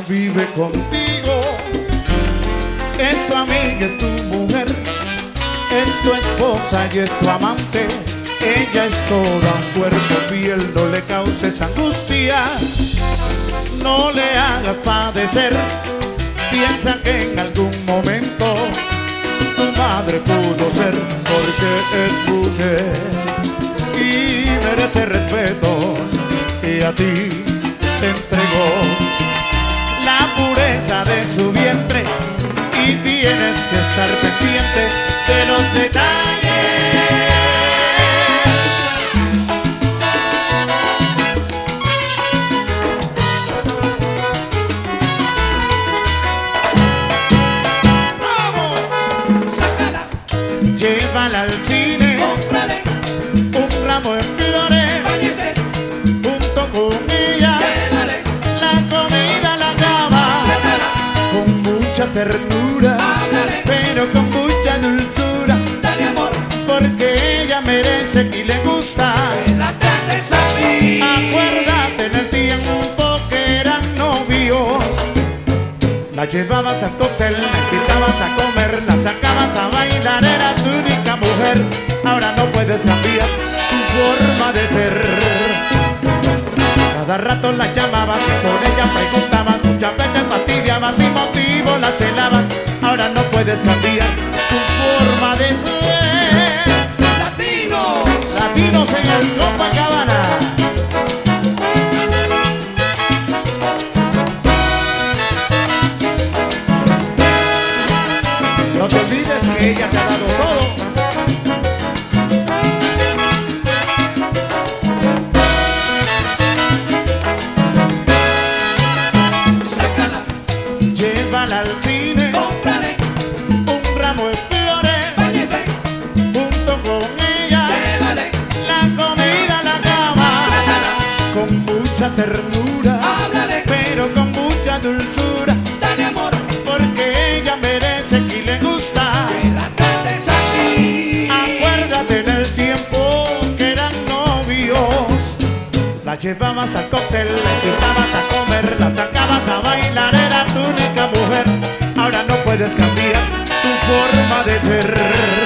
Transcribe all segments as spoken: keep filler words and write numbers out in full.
vive contigo. Es tu amiga, es tu mujer, es tu esposa y es tu amante. Ella es toda un cuerpo fiel, no le causes angustia, no le hagas padecer. Piensa que en algún momento tu madre pudo ser, porque es mujer y merece respeto, y a ti te entregó la pureza de su vientre, y tienes que estar pendiente de los detalles. Llévala al cine, cómprale un ramo de flores, váyase junto con ella, llévale la comida a la cama, prepara con mucha ternura, háblale, pero con mucha dulzura, dale amor, porque ella merece y le gusta que la trates así. Acuérdate en el tiempo que eran novios, la llevabas al cóctel, la invitabas a comer, la sacabas a bailar, era tu única mujer. Ahora no puedes cambiar tu forma de ser. Cada rato la llamabas y por ella preguntabas, muchas veces fastidiabas, sin motivo la celabas. Ahora no puedes cambiar tu forma de ser. Latinos, latinos en el Copacabana. No te olvides que ella te ha dado todo. Sácala, llévala al cine, cómprale un ramo de flores, váyase junto con ella, llévale la comida a la cama, prepara con mucha ternura, háblale, pero con mucha dulzura, dale amor, porque ella merece y le gusta que la trates así. Acuérdate del tiempo que eran novios, la llevabas al cóctel, la invitabas a comer, la sacabas a bailar, era tu única mujer. Ahora no puedes cambiar tu forma de ser.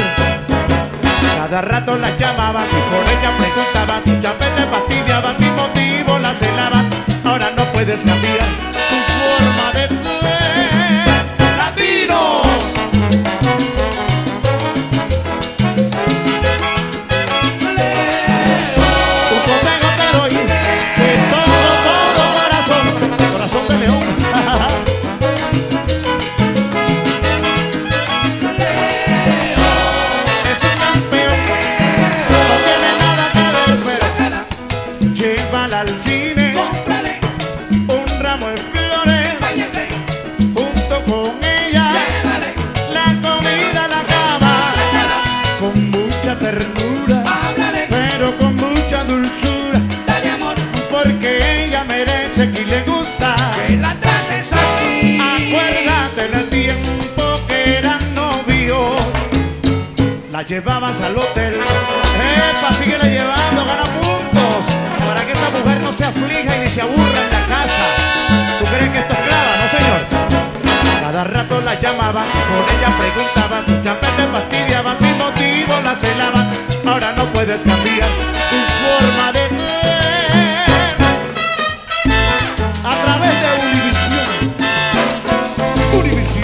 Cada rato la llamabas y por ella preguntabas, muchas veces fastidiabas, sin motivo la celabas. Ahora no puedes cambiar tu forma de ser. ¡Latinos! Un consejo te doy, de todo, todo corazón, corazón de león. Es un campeón, no tiene nada que ver, pero llévala al cine, cómprale un ramo de flores, váyase junto con ella, llévale la comida a la cama, con mucha ternura, háblale, pero con mucha dulzura, dale amor, porque ella merece y le gusta que la trates así. Acuérdate en el tiempo que eran novios, la llevabas al hotel, epa, síguela llevando, gana puntos, para que esa mujer no se aflija y ni se aburra en la casa. ¿Tú crees que esto es clava? No, señor. Cada rato la llamaban y por ella preguntaban, muchas veces fastidiaban, sin motivo la celaban. Ahora no puedes cambiar tu forma de ser. A través de Univisión, Univisión.